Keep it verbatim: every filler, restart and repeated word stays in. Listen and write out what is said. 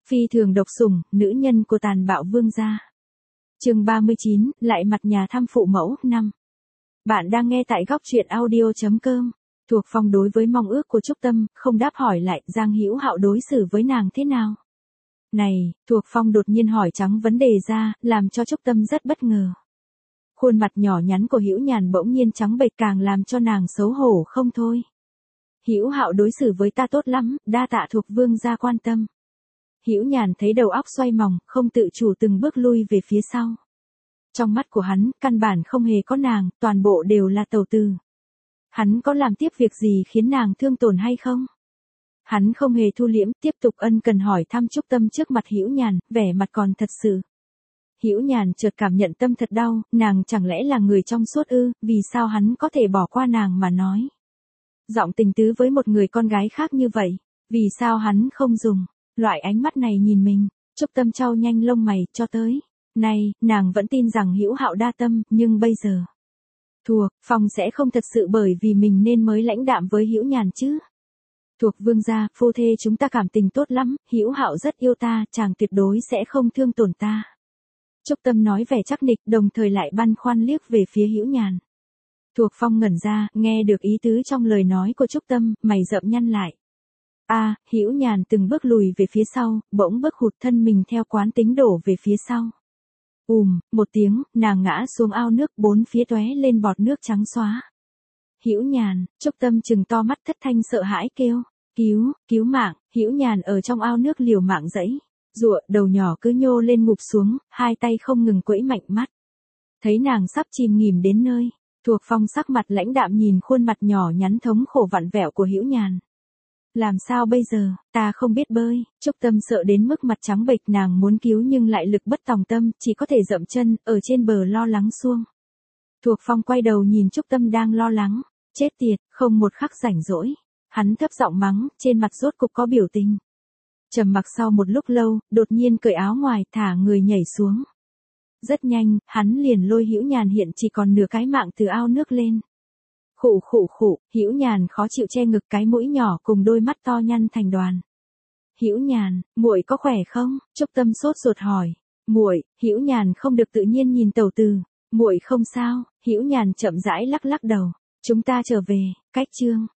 Phi thường độc sủng, nữ nhân của tàn bạo vương gia. Chương ba mươi chín, lại mặt nhà thăm phụ mẫu, năm. Bạn đang nghe tại góc truyện audio chấm com. Thuộc Phong đối với mong ước của Trúc Tâm, không đáp hỏi lại Giang Hữu Hạo đối xử với nàng thế nào. Này, Thuộc Phong đột nhiên hỏi trắng vấn đề ra, làm cho Trúc Tâm rất bất ngờ. Khuôn mặt nhỏ nhắn của Hữu Nhàn bỗng nhiên trắng bệch càng làm cho nàng xấu hổ không thôi. Hữu Hạo đối xử với ta tốt lắm, đa tạ Thuộc vương gia quan tâm. Hữu Nhàn thấy đầu óc xoay mòng, không tự chủ từng bước lui về phía sau. Trong mắt của hắn, căn bản không hề có nàng, toàn bộ đều là tẩu tử. Hắn có làm tiếp việc gì khiến nàng thương tổn hay không? Hắn không hề thu liễm, tiếp tục ân cần hỏi thăm Trúc Tâm trước mặt Hữu Nhàn, vẻ mặt còn thật sự. Hữu Nhàn chợt cảm nhận tâm thật đau, nàng chẳng lẽ là người trong suốt ư, vì sao hắn có thể bỏ qua nàng mà nói. Giọng tình tứ với một người con gái khác như vậy, vì sao hắn không dùng loại ánh mắt này nhìn mình. Trúc Tâm chau nhanh lông mày, cho tới nay, nàng vẫn tin rằng Hữu Hạo đa tâm, nhưng bây giờ Thuộc Phong sẽ không thật sự bởi vì mình nên mới lãnh đạm với Hữu Nhàn chứ. Thuộc vương gia, phu thê chúng ta cảm tình tốt lắm, Hữu Hạo rất yêu ta, chàng tuyệt đối sẽ không thương tổn ta. Trúc Tâm nói vẻ chắc nịch, đồng thời lại băn khoăn liếc về phía Hữu Nhàn. Thuộc Phong ngẩn ra, nghe được ý tứ trong lời nói của Trúc Tâm, mày rậm nhăn lại. A, à, Hữu Nhàn từng bước lùi về phía sau, bỗng bước hụt thân mình theo quán tính đổ về phía sau. Ùm, một tiếng, nàng ngã xuống ao nước, bốn phía tóe lên bọt nước trắng xóa. Hữu Nhàn, Trúc Tâm trừng to mắt thất thanh sợ hãi kêu, cứu, cứu mạng. Hữu Nhàn ở trong ao nước liều mạng dẫy, giụa, đầu nhỏ cứ nhô lên ngụp xuống, hai tay không ngừng quẫy mạnh mắt. Thấy nàng sắp chìm nghỉm đến nơi, Thuộc Phong sắc mặt lãnh đạm nhìn khuôn mặt nhỏ nhắn thống khổ vặn vẹo của Hữu Nhàn. Làm sao bây giờ, ta không biết bơi. Trúc Tâm sợ đến mức mặt trắng bệch, nàng muốn cứu nhưng lại lực bất tòng tâm, chỉ có thể dậm chân, ở trên bờ lo lắng xuông. Thuộc Phong quay đầu nhìn Trúc Tâm đang lo lắng, chết tiệt, không một khắc rảnh rỗi. Hắn thấp giọng mắng, trên mặt rốt cục có biểu tình. Trầm mặc sau một lúc lâu, đột nhiên cởi áo ngoài, thả người nhảy xuống. Rất nhanh, hắn liền lôi Hữu Nhàn hiện chỉ còn nửa cái mạng từ ao nước lên. Khụ khụ khụ, Hữu Nhàn khó chịu che ngực, cái mũi nhỏ cùng đôi mắt to nhăn thành đoàn. Hữu Nhàn, muội có khỏe không? Trúc Tâm sốt ruột hỏi. Muội, Hữu Nhàn không được tự nhiên nhìn tẩu tử. Muội không sao. Hữu Nhàn chậm rãi lắc lắc đầu. Chúng ta trở về. Cách chương